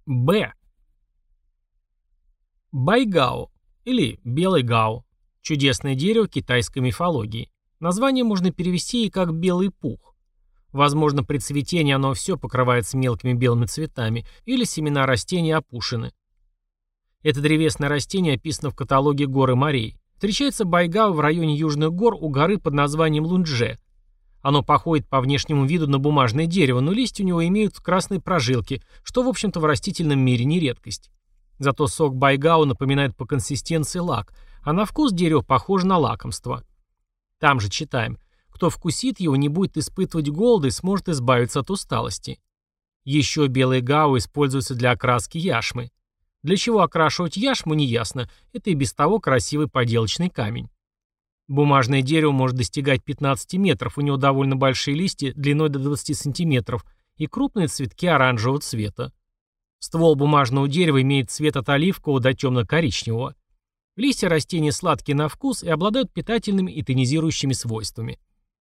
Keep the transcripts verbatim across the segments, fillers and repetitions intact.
Б. Байгао или белый гао. Чудесное дерево китайской мифологии. Название можно перевести и как белый пух. Возможно, при цветении оно все покрывается мелкими белыми цветами или семена растения опушены. Это древесное растение описано в каталоге гор и морей. Встречается байгао в районе южных гор у горы под названием Луньчжэ. Оно походит по внешнему виду на бумажное дерево, но листья у него имеют красные прожилки, что, в общем-то, в растительном мире не редкость. Зато сок байгао напоминает по консистенции лак, а на вкус дерево похоже на лакомство. Там же читаем: кто вкусит его, не будет испытывать голода и сможет избавиться от усталости. Еще белый гао используется для окраски яшмы. Для чего окрашивать яшму, неясно, это и без того красивый поделочный камень. Бумажное дерево может достигать пятнадцати метров, у него довольно большие листья длиной до двадцати сантиметров и крупные цветки оранжевого цвета. Ствол бумажного дерева имеет цвет от оливкового до темно-коричневого. Листья растения сладкие на вкус и обладают питательными и тонизирующими свойствами.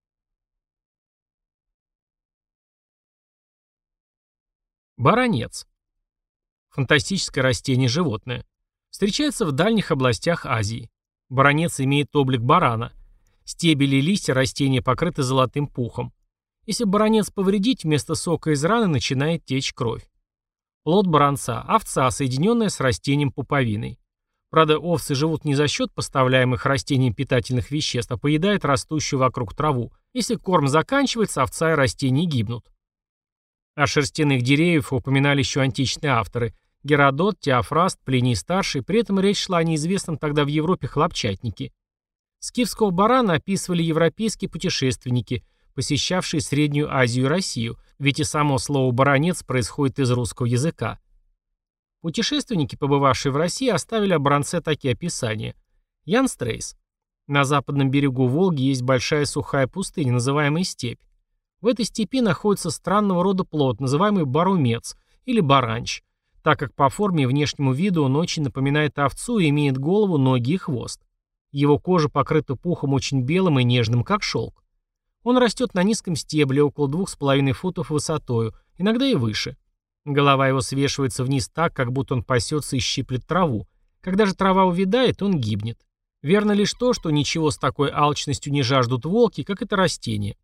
Баранец. Фантастическое растение-животное. Встречается в дальних областях Азии. Баранец имеет облик барана. Стебели и листья растения покрыты золотым пухом. Если баранец повредить, вместо сока из раны начинает течь кровь. Плод баранца – овца, соединенная с растением пуповиной. Правда, овцы живут не за счет поставляемых растениям питательных веществ, а поедают растущую вокруг траву. Если корм заканчивается, овца и растения гибнут. О шерстяных деревьях упоминали еще античные авторы – Геродот, Теофраст, Плиний-старший, при этом речь шла о неизвестном тогда в Европе хлопчатнике. Скифского барана описывали европейские путешественники, посещавшие Среднюю Азию и Россию, ведь и само слово «баранец» происходит из русского языка. Путешественники, побывавшие в России, оставили о баранце такие описания. Ян Стрейс. На западном берегу Волги есть большая сухая пустыня, называемая степь. В этой степи находится странного рода плод, называемый барумец или баранч, так как по форме и внешнему виду он очень напоминает овцу и имеет голову, ноги и хвост. Его кожа покрыта пухом очень белым и нежным, как шелк. Он растет на низком стебле, около двух с половиной футов высотою, иногда и выше. Голова его свешивается вниз так, как будто он пасется и щиплет траву. Когда же трава увядает, он гибнет. Верно лишь то, что ничего с такой алчностью не жаждут волки, как это растение.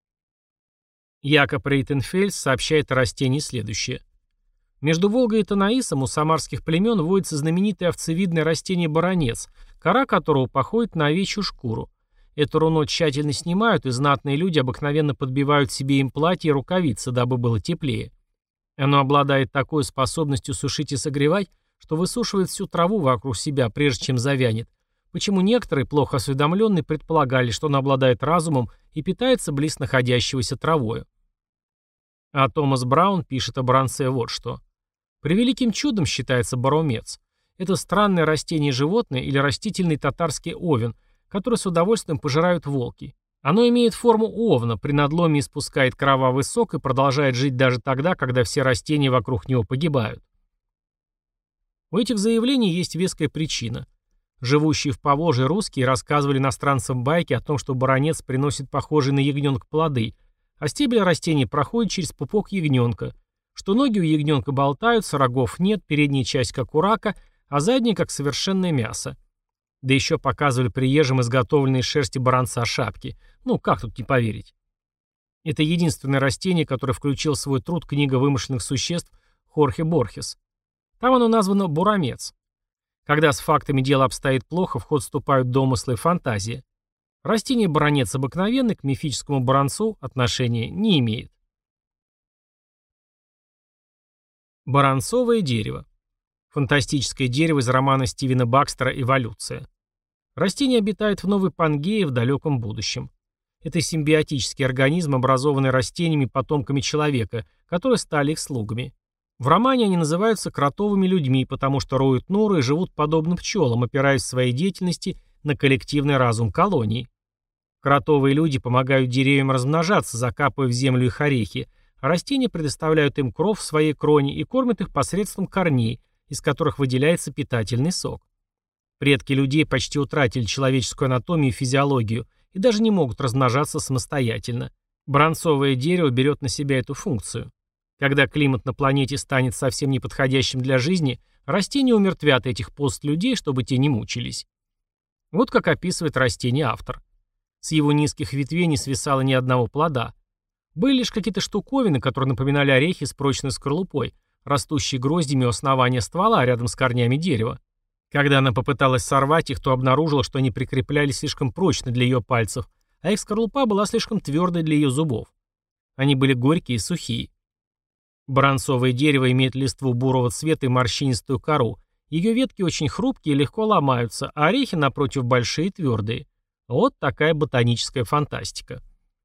Якоб Рейтенфельс сообщает о растении следующее. Между Волгой и Танаисом у самарских племен водится знаменитое овцевидное растение баранец, кора которого походит на овечью шкуру. Это руно тщательно снимают, и знатные люди обыкновенно подбивают себе им платья и рукавицы, дабы было теплее. Оно обладает такой способностью сушить и согревать, что высушивает всю траву вокруг себя, прежде чем завянет, почему некоторые, плохо осведомленные, предполагали, что оно обладает разумом и питается близ находящегося травою. А Томас Браун пишет о баранце вот что. Превеликим чудом считается баромец. Это странное растение-животное или растительный татарский овен, который с удовольствием пожирают волки. Оно имеет форму овна, при надломе испускает кровавый сок и продолжает жить даже тогда, когда все растения вокруг него погибают. У этих заявлений есть веская причина. Живущие в Поволжье русские рассказывали иностранцам байки о том, что баранец приносит похожие на ягненка плоды, а стебель растения проходит через пупок ягненка, что ноги у ягненка болтаются, рогов нет, передняя часть как у рака, а задняя как совершенное мясо. Да еще показывали приезжим изготовленные из шерсти баранца шапки. Ну, как тут не поверить? Это единственное растение, которое включил в свой труд книга вымышленных существ Хорхе Борхес. Там оно названо бурамец. Когда с фактами дело обстоит плохо, в ход вступают домыслы и фантазия. Растение баранец обыкновенный к мифическому баранцу отношения не имеет. Баранцовое дерево. Фантастическое дерево из романа Стивена Бакстера «Эволюция». Растение обитает в Новой Пангее в далеком будущем. Это симбиотический организм, образованный растениями потомками человека, которые стали их слугами. В романе они называются кротовыми людьми, потому что роют норы и живут подобно пчелам, опираясь в своей деятельности на коллективный разум колонии. Кротовые люди помогают деревьям размножаться, закапывая в землю их орехи, а растения предоставляют им кров в своей кроне и кормят их посредством корней, из которых выделяется питательный сок. Предки людей почти утратили человеческую анатомию и физиологию и даже не могут размножаться самостоятельно. Баранцовое дерево берет на себя эту функцию. Когда климат на планете станет совсем неподходящим для жизни, растения умертвят этих постлюдей, чтобы те не мучились. Вот как описывает растение автор. С его низких ветвей не свисало ни одного плода. Были лишь какие-то штуковины, которые напоминали орехи с прочной скорлупой, растущие гроздями у основания ствола рядом с корнями дерева. Когда она попыталась сорвать их, то обнаружила, что они прикреплялись слишком прочно для ее пальцев, а их скорлупа была слишком твердой для ее зубов. Они были горькие и сухие. Баранцовое дерево имеет листву бурого цвета и морщинистую кору. Ее ветки очень хрупкие и легко ломаются, а орехи, напротив, большие и твердые. Вот такая ботаническая фантастика.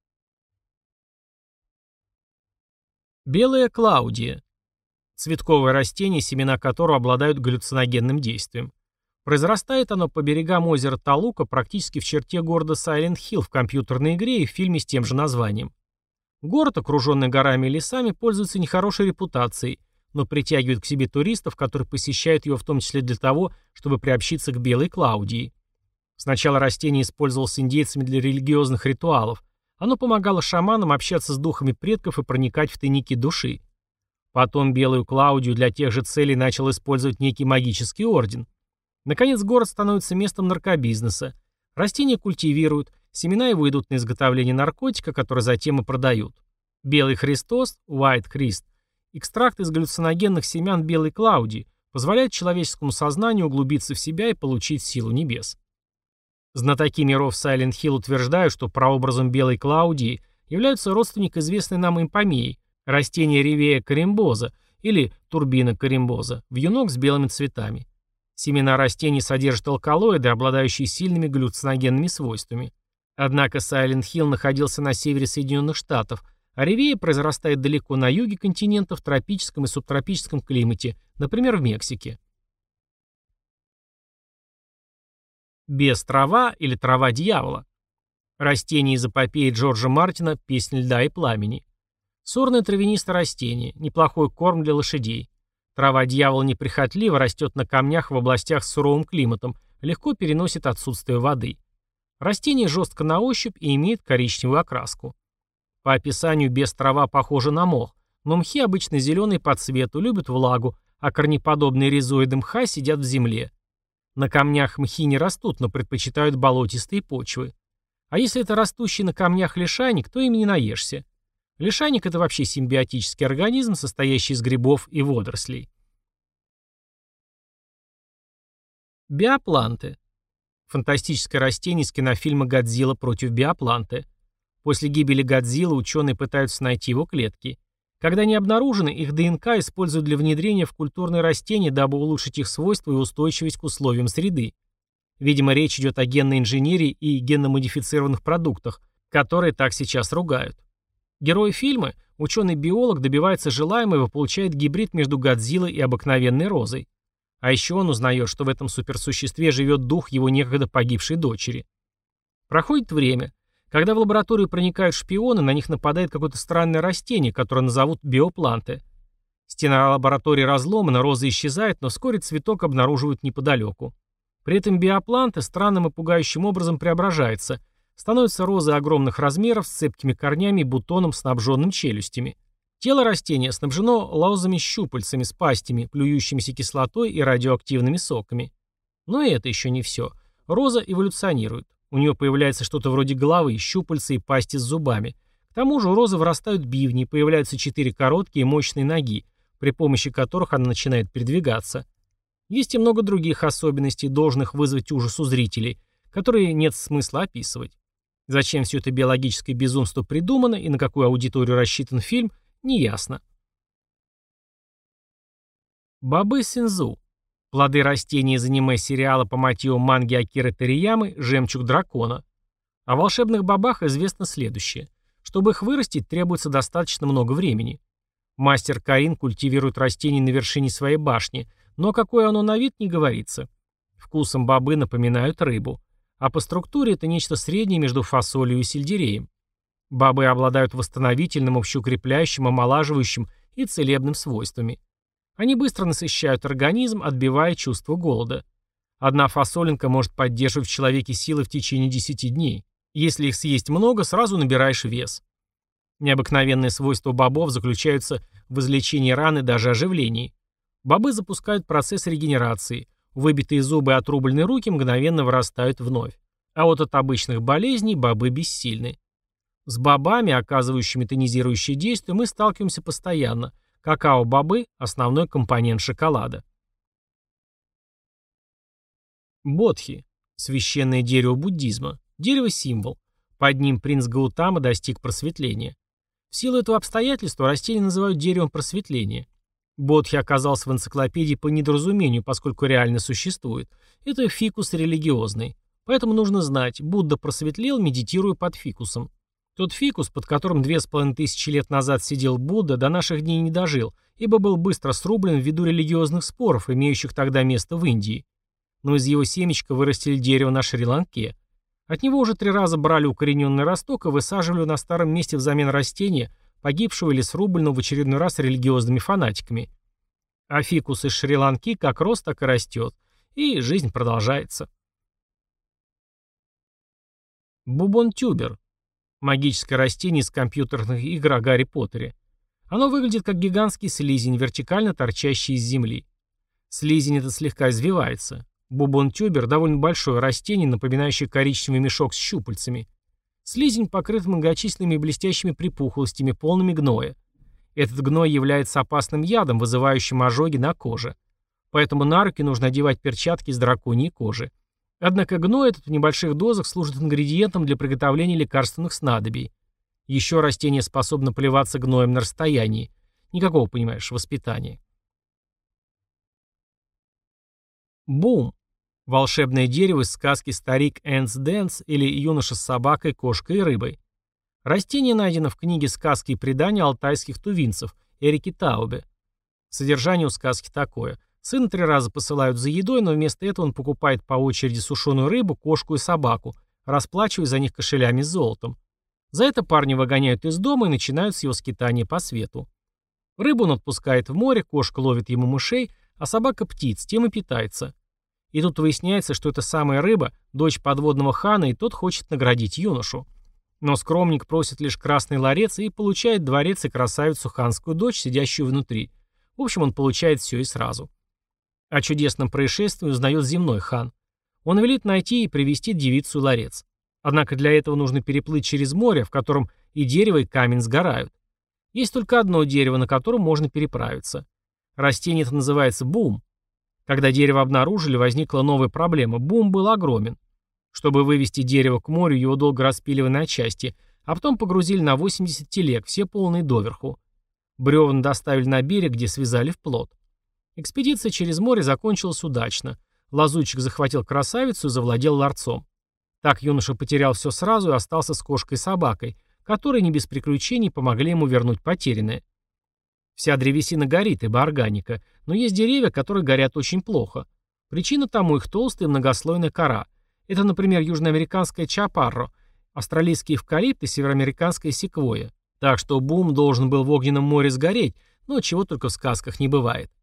Белая Клаудия. Цветковое растение, семена которого обладают галлюциногенным действием. Произрастает оно по берегам озера Талука практически в черте города Сайленд-Хилл в компьютерной игре и в фильме с тем же названием. Город, окруженный горами и лесами, пользуется нехорошей репутацией, но притягивает к себе туристов, которые посещают его в том числе для того, чтобы приобщиться к Белой Клаудии. Сначала растение использовалось индейцами для религиозных ритуалов. Оно помогало шаманам общаться с духами предков и проникать в тайники души. Потом Белую Клаудию для тех же целей начал использовать некий магический орден. Наконец, город становится местом наркобизнеса. Растения культивируют, семена его идут на изготовление наркотика, который затем и продают. Белый Христос, White Christ, экстракт из галлюциногенных семян Белой Клаудии, позволяет человеческому сознанию углубиться в себя и получить силу небес. Знатоки миров Сайленд-Хилл утверждают, что прообразом Белой Клаудии являются родственник известной нам импомеи, растение Ревея коримбоза или турбина коримбоза, вьюнок с белыми цветами. Семена растений содержат алкалоиды, обладающие сильными галлюциногенными свойствами. Однако Сайленд-Хилл находился на севере Соединенных Штатов, а Ревея произрастает далеко на юге континента в тропическом и субтропическом климате, например, в Мексике. Без трава или трава дьявола. Растение из эпопеи Джорджа Мартина «Песнь льда и пламени». Сорное травянистое растение, неплохой корм для лошадей. Трава дьявола неприхотлива, растет на камнях в областях с суровым климатом, легко переносит отсутствие воды. Растение жестко на ощупь и имеет коричневую окраску. По описанию без трава похоже на мох, но мхи обычно зеленые по цвету, любят влагу, а корнеподобные ризоиды мха сидят в земле. На камнях мхи не растут, но предпочитают болотистые почвы. А если это растущий на камнях лишайник, то им не наешься. Лишайник – это вообще симбиотический организм, состоящий из грибов и водорослей. Биопланты. Фантастическое растение из кинофильма «Годзилла против биопланты». После гибели Годзиллы ученые пытаются найти его клетки. Когда они обнаружены, их ДНК используют для внедрения в культурные растения, дабы улучшить их свойства и устойчивость к условиям среды. Видимо, речь идет о генной инженерии и генно-модифицированных продуктах, которые так сейчас ругают. Герой фильма, ученый-биолог, добивается желаемого и получает гибрид между Годзиллой и обыкновенной розой. А еще он узнает, что в этом суперсуществе живет дух его некогда погибшей дочери. Проходит время. Когда в лабораторию проникают шпионы, на них нападает какое-то странное растение, которое назовут биопланты. Стена лаборатории разломана, роза исчезает, но вскоре цветок обнаруживают неподалеку. При этом биопланты странным и пугающим образом преображается, становится розой огромных размеров с цепкими корнями и бутоном, снабженным челюстями. Тело растения снабжено лозами-щупальцами с пастями, плюющимися кислотой и радиоактивными соками. Но и это еще не все. Роза эволюционирует. У нее появляется что-то вроде головы, щупальца и пасти с зубами. К тому же у розы вырастают бивни, появляются четыре короткие и мощные ноги, при помощи которых она начинает передвигаться. Есть и много других особенностей, должных вызвать ужас у зрителей, которые нет смысла описывать. Зачем все это биологическое безумство придумано и на какую аудиторию рассчитан фильм, неясно. Бобы синзу. Плоды растения из аниме-сериала по мотивам манги Акиры Ториямы «Жемчуг дракона». О волшебных бобах известно следующее. Чтобы их вырастить, требуется достаточно много времени. Мастер Карин культивирует растение на вершине своей башни, но какое оно на вид, не говорится. Вкусом бобы напоминают рыбу. А по структуре это нечто среднее между фасолью и сельдереем. Бобы обладают восстановительным, общеукрепляющим, омолаживающим и целебным свойствами. Они быстро насыщают организм, отбивая чувство голода. Одна фасолинка может поддерживать в человеке силы в течение десяти дней. Если их съесть много, сразу набираешь вес. Необыкновенные свойства бобов заключаются в излечении ран и даже оживлении. Бобы запускают процесс регенерации. Выбитые зубы и отрубленные руки мгновенно вырастают вновь. А вот от обычных болезней бобы бессильны. С бобами, оказывающими тонизирующее действие, мы сталкиваемся постоянно. Какао-бобы – основной компонент шоколада. Бодхи – священное дерево буддизма. Дерево-символ. Под ним принц Гаутама достиг просветления. В силу этого обстоятельства растение называют деревом просветления. Бодхи оказался в энциклопедии по недоразумению, поскольку реально существует. Это фикус религиозный. Поэтому нужно знать, Будда просветлел, медитируя под фикусом. Тот фикус, под которым две с половиной тысячи лет назад сидел Будда, до наших дней не дожил, ибо был быстро срублен ввиду религиозных споров, имеющих тогда место в Индии. Но из его семечка вырастили дерево на Шри-Ланке. От него уже три раза брали укорененный росток и высаживали на старом месте взамен растения, погибшего или срубленного в очередной раз религиозными фанатиками. А фикус из Шри-Ланки как рос, так и растет. И жизнь продолжается. Бубон-тюбер. Магическое растение из компьютерных игр о Гарри Поттере. Оно выглядит как гигантский слизень, вертикально торчащий из земли. Слизень этот слегка извивается. Бубон-тюбер – довольно большое растение, напоминающее коричневый мешок с щупальцами. Слизень покрыт многочисленными блестящими припухлостями, полными гноя. Этот гной является опасным ядом, вызывающим ожоги на коже. Поэтому на руки нужно одевать перчатки из драконьей кожи. Однако гной этот в небольших дозах служит ингредиентом для приготовления лекарственных снадобий. Еще растение способно поливаться гноем на расстоянии. Никакого, понимаешь, воспитания. Бум. Волшебное дерево из сказки «Старик Энс Дэнс» или «Юноша с собакой, кошкой и рыбой». Растение найдено в книге «Сказки и предания алтайских тувинцев» Эрики Таубе. Содержание у сказки такое. Сына три раза посылают за едой, но вместо этого он покупает по очереди сушеную рыбу, кошку и собаку, расплачиваясь за них кошелями с золотом. За это парня выгоняют из дома и начинают с его скитания по свету. Рыбу он отпускает в море, кошка ловит ему мышей, а собака птиц, тем и питается. И тут выясняется, что эта самая рыба – дочь подводного хана, и тот хочет наградить юношу. Но скромник просит лишь красный ларец и получает дворец и красавицу ханскую дочь, сидящую внутри. В общем, он получает все и сразу. О чудесном происшествии узнает земной хан. Он велит найти и привести девицу ларец. Однако для этого нужно переплыть через море, в котором и дерево, и камень сгорают. Есть только одно дерево, на котором можно переправиться. Растение это называется бум. Когда дерево обнаружили, возникла новая проблема. Бум был огромен. Чтобы вывести дерево к морю, его долго распиливали на части, а потом погрузили на восемьдесят телег, все полные доверху. Бревна доставили на берег, где связали в плот. Экспедиция через море закончилась удачно. Лазутчик захватил красавицу и завладел ларцом. Так юноша потерял все сразу и остался с кошкой и собакой, которые не без приключений помогли ему вернуть потерянное. Вся древесина горит, ибо органика, но есть деревья, которые горят очень плохо. Причина тому их толстая и многослойная кора. Это, например, южноамериканская чапарро, австралийский эвкалипт и североамериканская секвойя. Так что бум должен был в огненном море сгореть, но чего только в сказках не бывает.